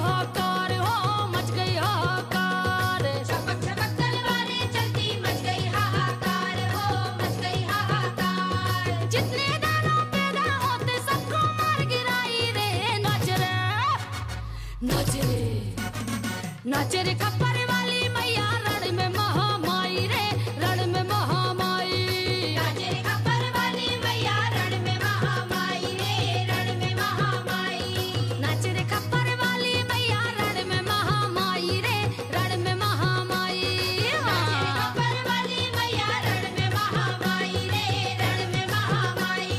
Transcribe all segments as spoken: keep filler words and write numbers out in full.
हाहाकार हो मच गई हाहाकार। छपक छपक तलवारें चलती मच गई हाहाकार हो मच गई हाहाकार। जितने दानव पैदा होते सबको मार गिराई रे। नाच रे नाच रे नाच रे खप्पर वाली मैया रण में महामाई रे रण में महामाई। नाच रे खप्पर वाली मैया रण में महामाई रे रण में महामाई। नाच रे खप्पर वाली मैया रण में महामाई रे रण में महामाई। नाच रे खप्पर वाली मैया रण में महामाई रे रण में महामाई।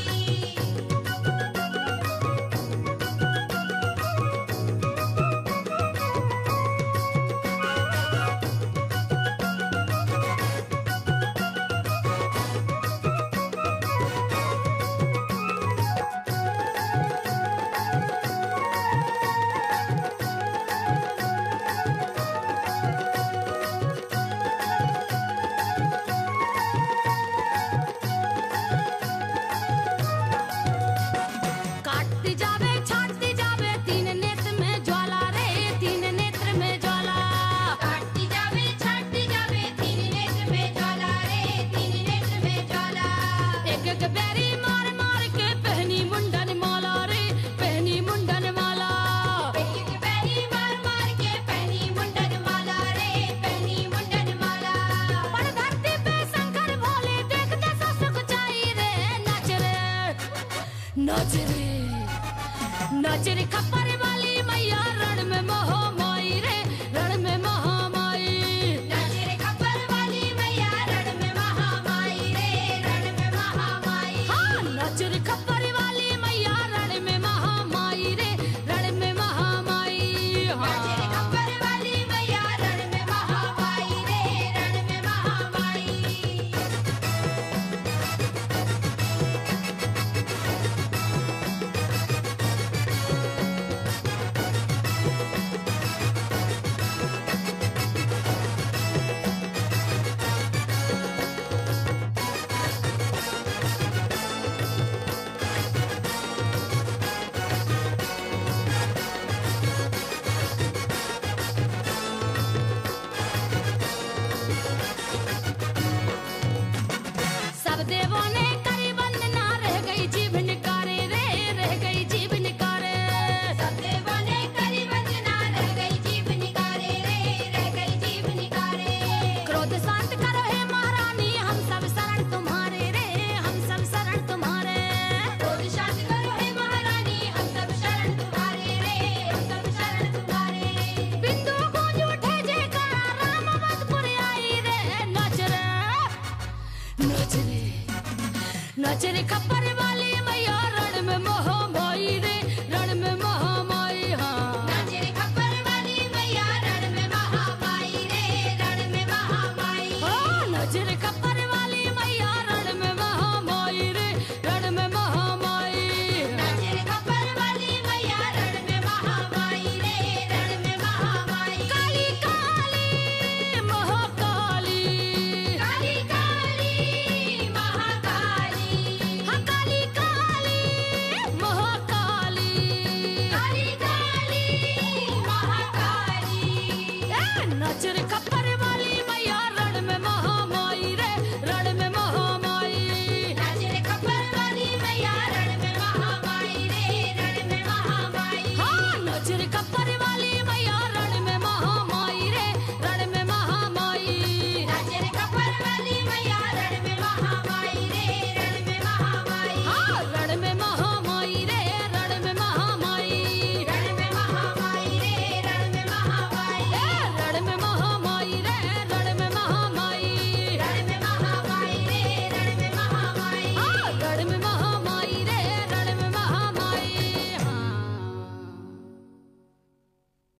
काटती जावे छाटती जावे तीन नेत्र में ज्वाला रे तीन नेत्र में ज्वाला। काटती जावे छाटती जावे तीन नेत्र में ज्वाला रे तीन नेत्र में ज्वाला। एक एक बैरी मार मार के पहनी मुंडन माला रे पहनी मुंडन माला। एक पैरी मार मार के पहनी मुंडन माला रे पहनी मुंडन माला। पर धरती पे शंकर भोले देखते सो सुख चाई रे। नाच रे नाच रे नाच रे खप्पर वाली मैया रण में महामाई रे रण में महामाई। नाच रे खप्पर वाली मैया रण में महामाई रे रण में महामाई। हाँ नाच रे खप्पर वाली मैया रण में महामाई रे रण में महामाई। नाच रे हाँ खप्पर वाली मैया रण में महामाई रे रण में महामाई। सब देवों ने करी वंदना रह गई जीभ निकारे रे रह गई जीभ निकारे। सब देवों ने करी वंदना रह गई जीभ निकारे रे रह गई जीभ निकारे। क्रोध शांत करो हे महारानी हम सब शरण तुम्हारे रे हम सब शरण तुम्हारे। क्रोध शांत करो हे महारानी हम सब शरण तुम्हारे रे हम सब शरण तुम्हारे। बिंदु गूंज उठे जयकारा राम अवधपुर आई रे। नाच रे नाच रे नाच रे खप्पर वाली मैया रण में महामाई रे रण में महामाई। हाँ नाच रे खप्पर वाली मैया रण में महामाई रे रण में महामाई। हाँ नाच रे खप्पर वाली मैया रण में महामाई रे रण में महामाई। नाच रे खप्पर वाली मैया रण में महामाई रे रण में महामाई। काली काली महाकाली काली काली महाकाली। हाँ काली काली महाकाली। काली काली महाकाली। ए नाच रे खप्पर